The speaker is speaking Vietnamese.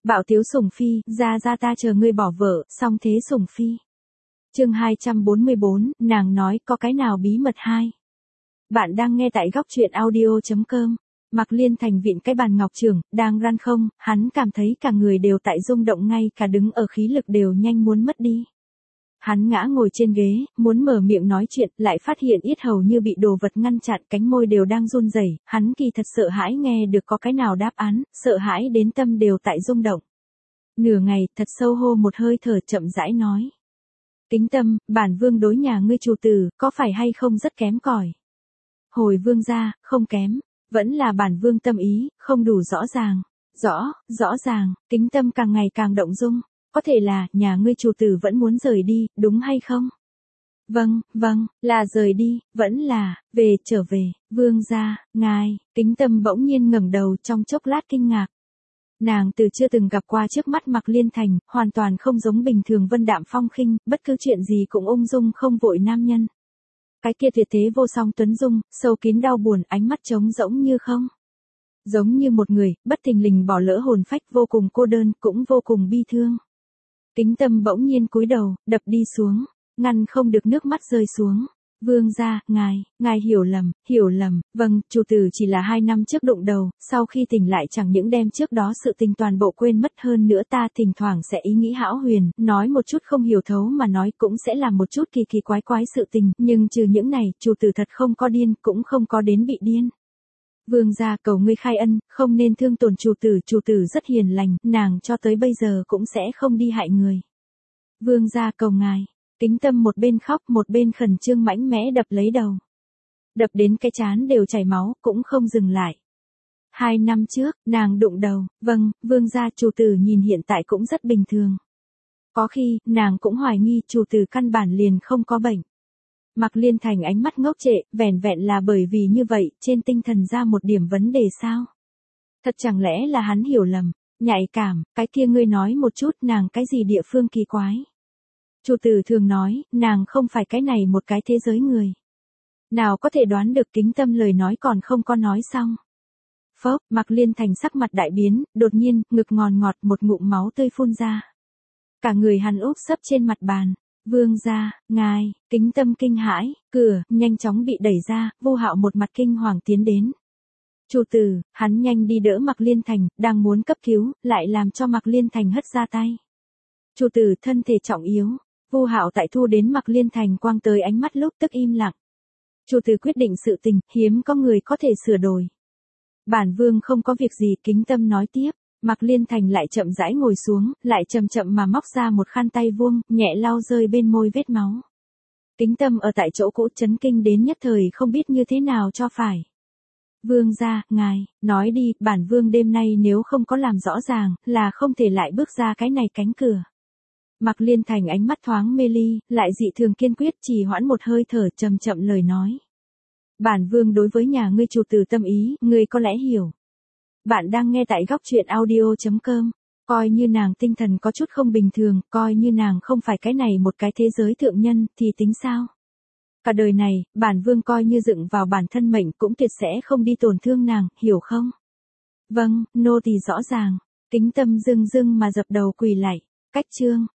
Bạo tiếu sủng phi, ra ta chờ ngươi bỏ vợ, xong thế sủng phi. Chương 244, nàng nói có cái nào bí mật hai. Bạn đang nghe tại góc truyện audio.com. Mạc Liên Thành vịn cái bàn ngọc trường, đang răn không, hắn cảm thấy cả người đều tại rung động, ngay cả đứng ở khí lực đều nhanh muốn mất đi. Hắn ngã ngồi trên ghế, muốn mở miệng nói chuyện, lại phát hiện yết hầu như bị đồ vật ngăn chặn, cánh môi đều đang run rẩy. Hắn kỳ thật sợ hãi nghe được có cái nào đáp án, sợ hãi đến tâm đều tại rung động. Nửa ngày, thật sâu hô một hơi thở, chậm rãi nói. Kính Tâm, bản vương đối nhà ngươi chủ tử, có phải hay không rất kém cỏi? Hồi vương gia, không kém, vẫn là bản vương tâm ý, không đủ rõ ràng. Rõ ràng, Kính Tâm càng ngày càng động dung. Có thể là, nhà ngươi chủ tử vẫn muốn rời đi, đúng hay không? Vâng, là rời đi, vẫn là, trở về, vương gia, ngài. Kính Tâm bỗng nhiên ngẩng đầu, trong chốc lát kinh ngạc. Nàng từ chưa từng gặp qua trước mắt Mạc Liên Thành, hoàn toàn không giống bình thường vân đạm phong khinh, bất cứ chuyện gì cũng ung dung không vội nam nhân. Cái kia tuyệt thế vô song tuấn dung, sâu kín đau buồn, ánh mắt trống rỗng như không. Giống như một người, bất thình lình bỏ lỡ hồn phách, vô cùng cô đơn, cũng vô cùng bi thương. Kính Tâm bỗng nhiên cúi đầu, đập đi xuống, ngăn không được nước mắt rơi xuống. Vương gia, ngài hiểu lầm, vâng, chủ tử chỉ là 2 năm trước đụng đầu, sau khi tỉnh lại chẳng những đem trước đó sự tình toàn bộ quên mất, hơn nữa ta thỉnh thoảng sẽ ý nghĩ hão huyền, nói một chút không hiểu thấu mà nói, cũng sẽ làm một chút kỳ quái sự tình, nhưng trừ những này, chủ tử thật không có điên, cũng không có đến bị điên. Vương gia, cầu ngươi khai ân, không nên thương tổn chủ tử rất hiền lành, nàng cho tới bây giờ cũng sẽ không đi hại người. Vương gia, cầu ngài. Kính Tâm một bên khóc một bên khẩn trương mãnh mẽ đập lấy đầu. Đập đến cái trán đều chảy máu, cũng không dừng lại. 2 năm trước, nàng đụng đầu, vâng, vương gia, chủ tử nhìn hiện tại cũng rất bình thường. Có khi, nàng cũng hoài nghi chủ tử căn bản liền không có bệnh. Mạc Liên Thành ánh mắt ngốc trệ, vẻn vẹn là bởi vì như vậy, trên tinh thần ra một điểm vấn đề sao? Thật chẳng lẽ là hắn hiểu lầm, nhạy cảm, cái kia ngươi nói một chút, nàng cái gì địa phương kỳ quái? Chủ tử thường nói, nàng không phải cái này một cái thế giới người. Nào có thể đoán được. Kính Tâm lời nói còn không có nói xong. Phốc, Mạc Liên Thành sắc mặt đại biến, đột nhiên, ngực ngọt một ngụm máu tươi phun ra. Cả người hắn úp sấp trên mặt bàn. Vương gia, ngài. Kính Tâm kinh hãi, cửa, nhanh chóng bị đẩy ra, Vô Hạo một mặt kinh hoàng tiến đến. Chủ tử, hắn nhanh đi đỡ Mạc Liên Thành, đang muốn cấp cứu, lại làm cho Mạc Liên Thành hất ra tay. Chủ tử thân thể trọng yếu. Vô Hạo tại thu đến Mạc Liên Thành quang tới ánh mắt lúc tức im lặng. Chủ tử quyết định sự tình, hiếm có người có thể sửa đổi. Bản vương không có việc gì. Kính Tâm nói tiếp. Mạc Liên Thành lại chậm rãi ngồi xuống, lại chậm mà móc ra một khăn tay vuông, nhẹ lau rơi bên môi vết máu. Kính Tâm ở tại chỗ cũ chấn kinh đến nhất thời không biết như thế nào cho phải. Vương gia, ngài, nói đi, bản vương đêm nay nếu không có làm rõ ràng, là không thể lại bước ra cái này cánh cửa. Mạc Liên Thành ánh mắt thoáng mê ly, lại dị thường kiên quyết, trì hoãn một hơi thở, chậm lời nói. Bản vương đối với nhà ngươi chủ tử tâm ý, ngươi có lẽ hiểu. Bạn đang nghe tại góc truyện audio.com. Coi như nàng tinh thần có chút không bình thường, coi như nàng không phải cái này một cái thế giới thượng nhân, thì tính sao? Cả đời này, bản vương coi như dựng vào bản thân mệnh cũng tuyệt sẽ không đi tổn thương nàng, hiểu không? Vâng, nô tỳ rõ ràng. Kính Tâm dưng mà dập đầu quỳ lạy. Cách chương.